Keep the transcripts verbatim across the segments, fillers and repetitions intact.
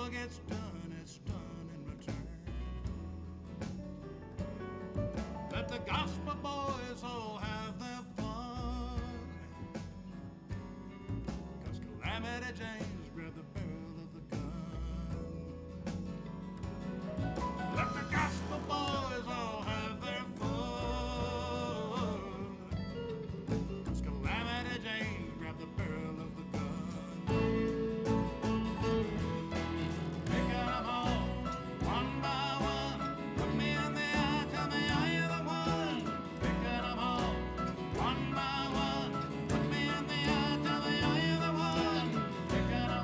all gets done, it's done in return. Let the gospel boys all have their fun, 'cause Calamity Jane's grabbed the barrel of the gun. Let the gospel boys all have their fun, 'cause Calamity Jane grabbed the barrel of the gun. Picking them all one by one, look me in the eye, tell me are you the one? Picking them all one by one, look me in the eye, tell me are you the one? Picking them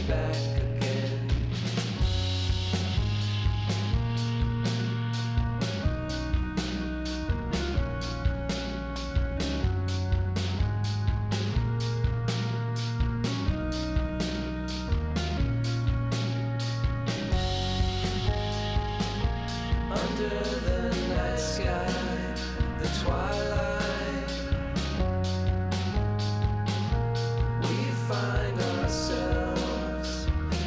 back again. Under the night sky, the twilight, we find ourselves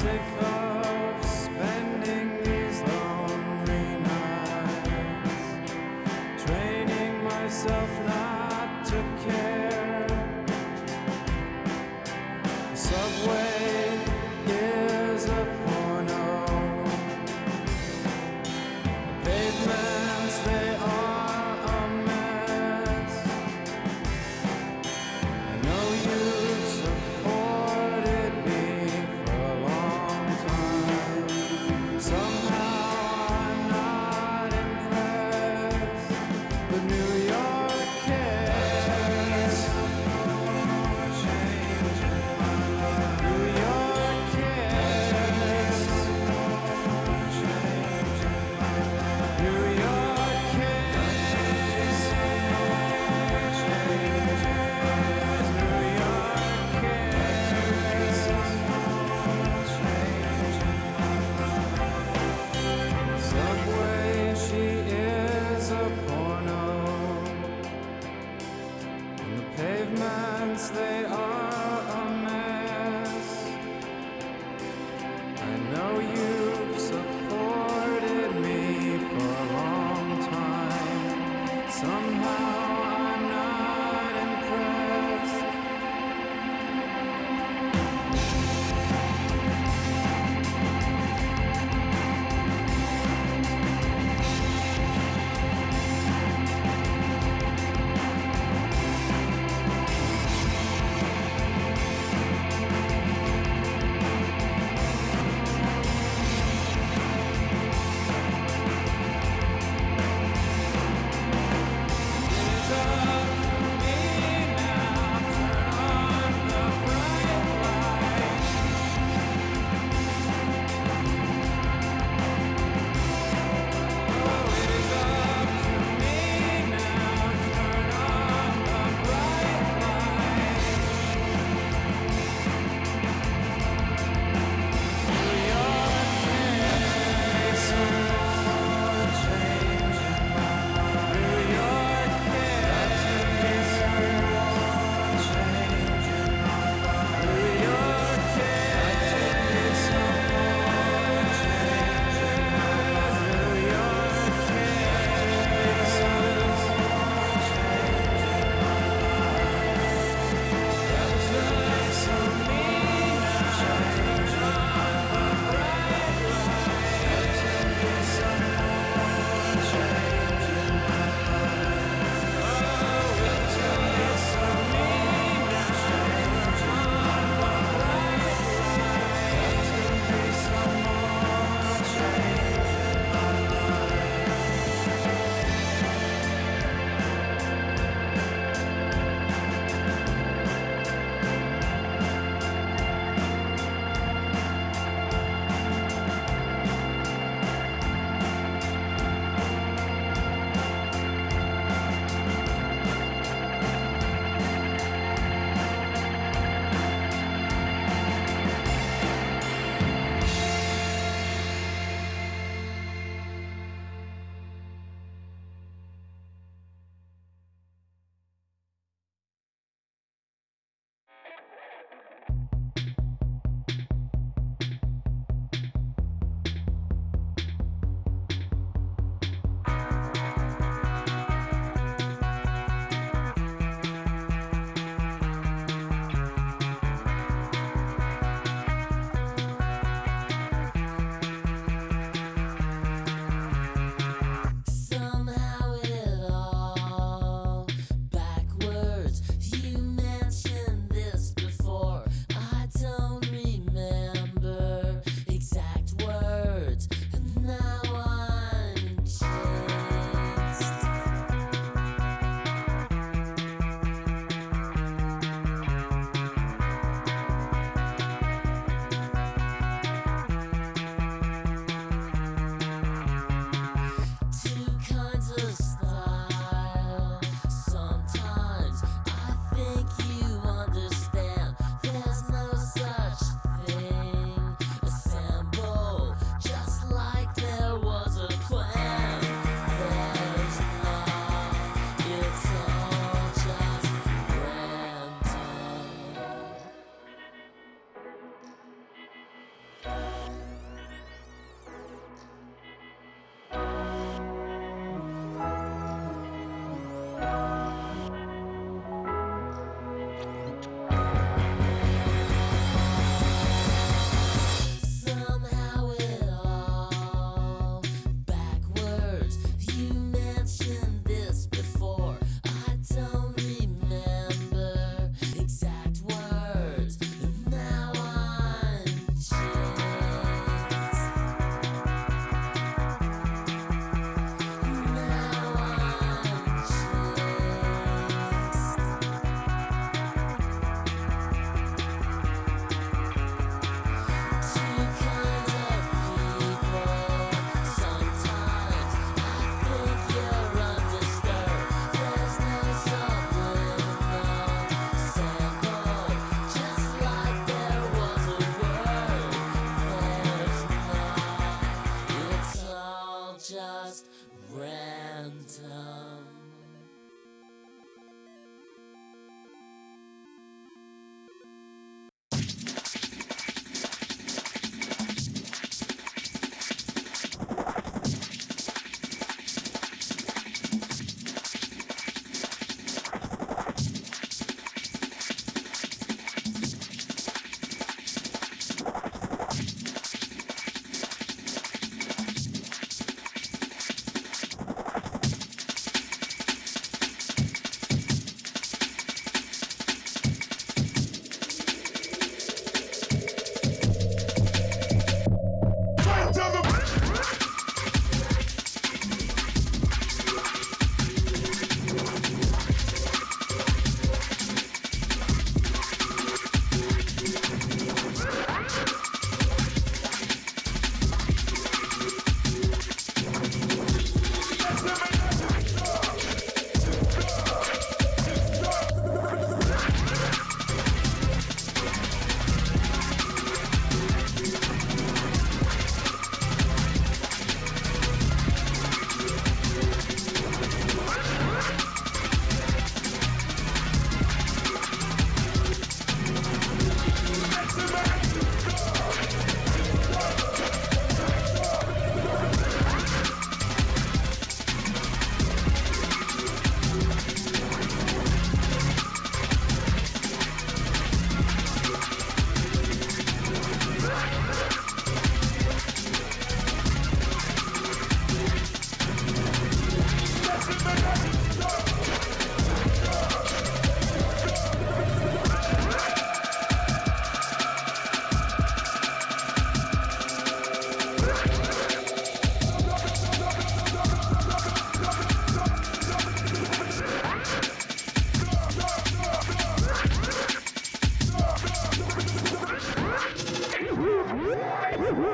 sick of spending these lonely nights, training myself not to care. The subway is a porno. The pavements, they are a mess. I know you've supported me for a long time. Somehow I'm not impressed, but New York cares. New York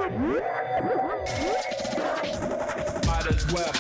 Might as well.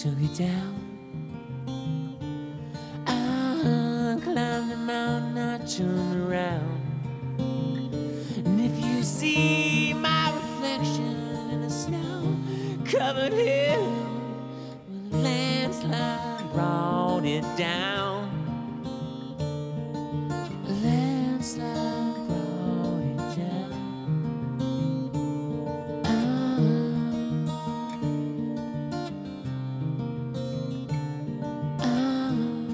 took it down. I climbed the mountain, I turned around. And if you see my reflection in a snow-covered hill, well, a landslide brought it down. A landslide brought it down. Ah, ah.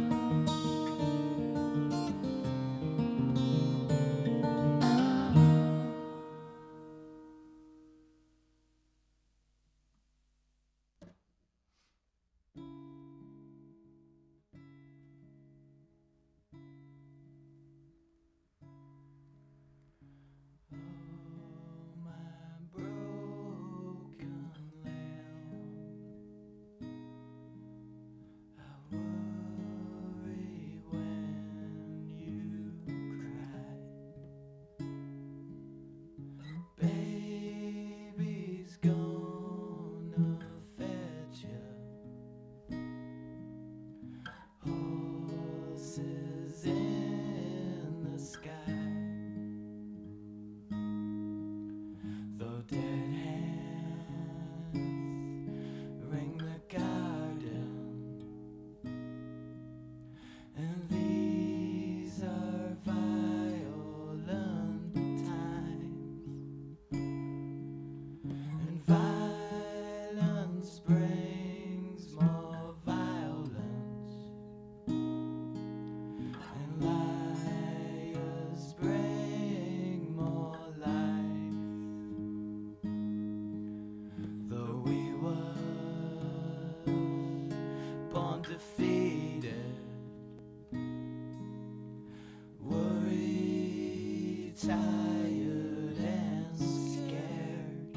Baby's gonna fetch you. Horses in the sky. Though dead hands ring the garden, and these are violent times. And violence brings more violence, and liars bring more life. Though we were born defeated, worried, tired, and scared.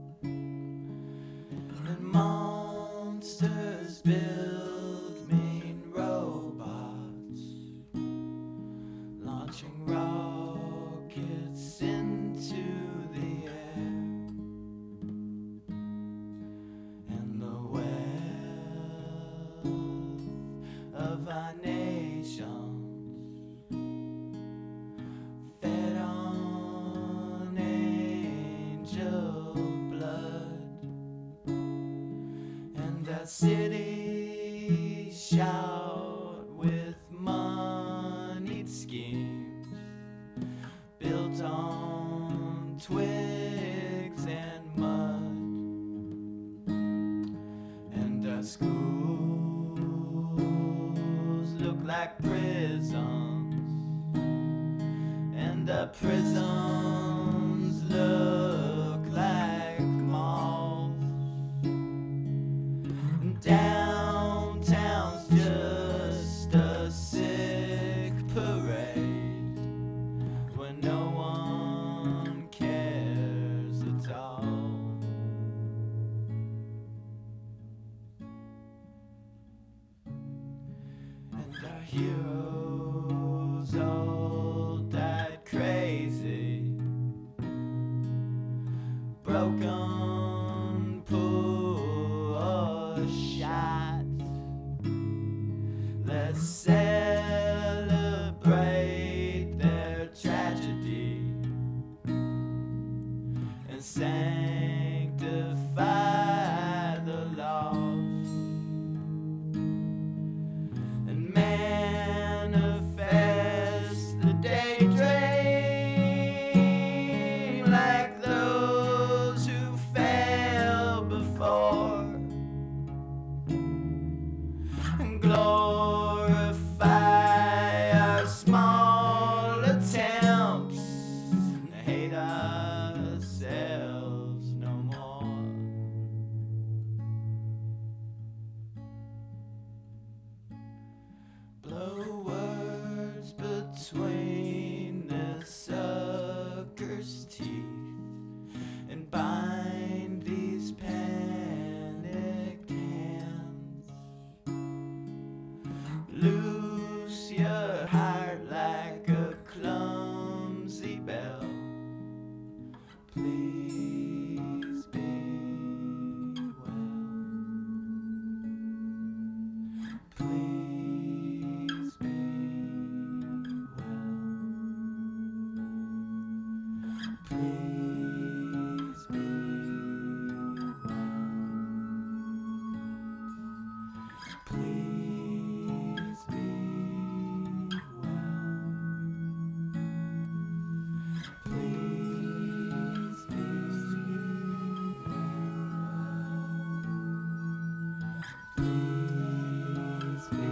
And monsters build mean robots, launching rockets into the air. And the wealth of our nations, fed on angel blood, and our cities shout with moneyed schemes built on twigs and mud. And our schools look like prisons, and the prisons look like malls. And downtown's just a sick parade where no one cares at all. And our heroes all died crazy, broken, poor, or shot. Let's celebrate their tragedy and sanctify the loss, and manifest the daydream like those who failed before, and glorify our small attempts and hate ourselves no more. Blow words between the sucker's teeth and bind these panicked hands. Loose your heart like a clumsy bell. Please be well. Please be well. Please be well. Please be well. Please be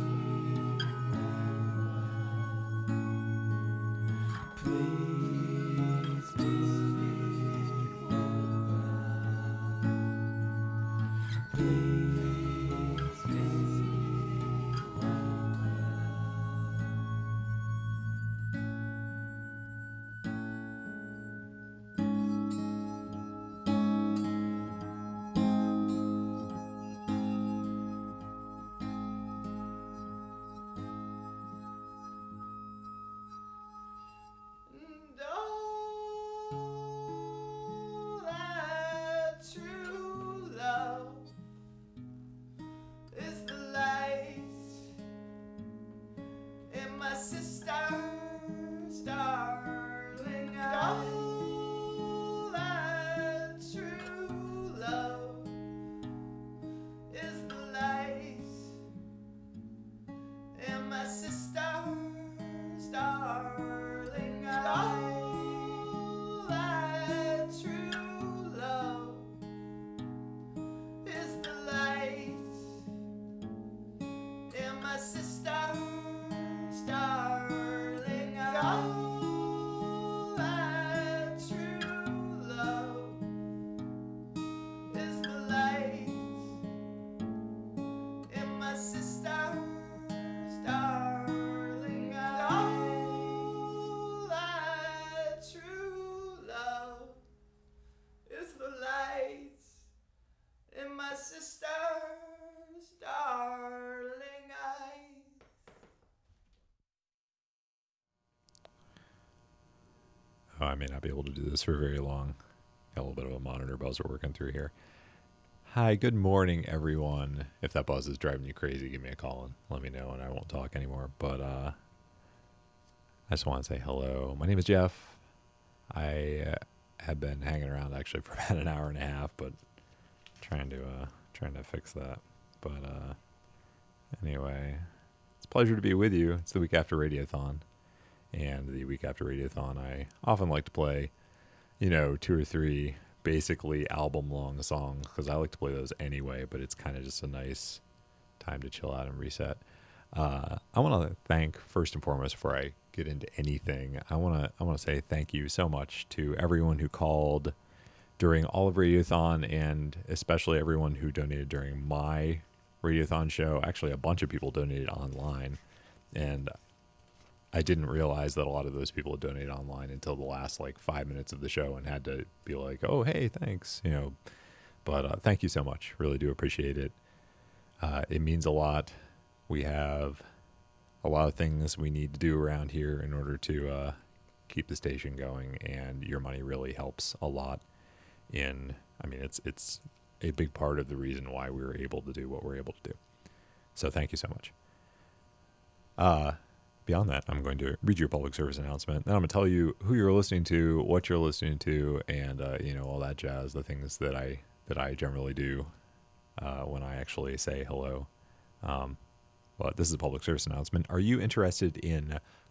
well. Please be well. Please be And all that true love is the light in my sister's darling eyes. All that true love is the light in my sister's darling eyes. All that true love is the light in my sister's darling eyes. All that true love is the light in my sister's darling eyes. All that true love is the light in my sister's darling eyes. Oh, I may not be able to do this for very long. Got a little bit of a monitor buzz we're working through here. Hi, good morning, everyone. If that buzz is driving you crazy, give me a call and let me know, and I won't talk anymore. But uh, I just want to say hello. My name is Jeff. I uh, have been hanging around actually for about an hour and a half, but trying to uh, trying to fix that. But uh, anyway, it's a pleasure to be with you. It's the week after Radiothon, and the week after Radiothon, I often like to play, you know, two or three basically album-long songs because I like to play those anyway. But it's kind of just a nice time to chill out and reset. Uh, I want to thank first and foremost before I get into anything. I want to I want to say thank you so much to everyone who called during all of Radiothon, and especially everyone who donated during my Radiothon show. Actually, a bunch of people donated online, and I didn't realize that a lot of those people had donated online until the last like five minutes of the show and had to be like, oh, hey, thanks, you know, but uh, thank you so much. Really do appreciate it. Uh, it means a lot. We have a lot of things we need to do around here in order to uh, keep the station going, and your money really helps a lot in, I mean, it's, it's a big part of the reason why we were able to do what we're able to do. So thank you so much. Uh, Beyond that, I'm going to read your public service announcement. Then I'm going to tell you who you're listening to, what you're listening to, and uh, you know, all that jazz. The things that I that I generally do uh, when I actually say hello. Um, but this is a public service announcement. Are you interested in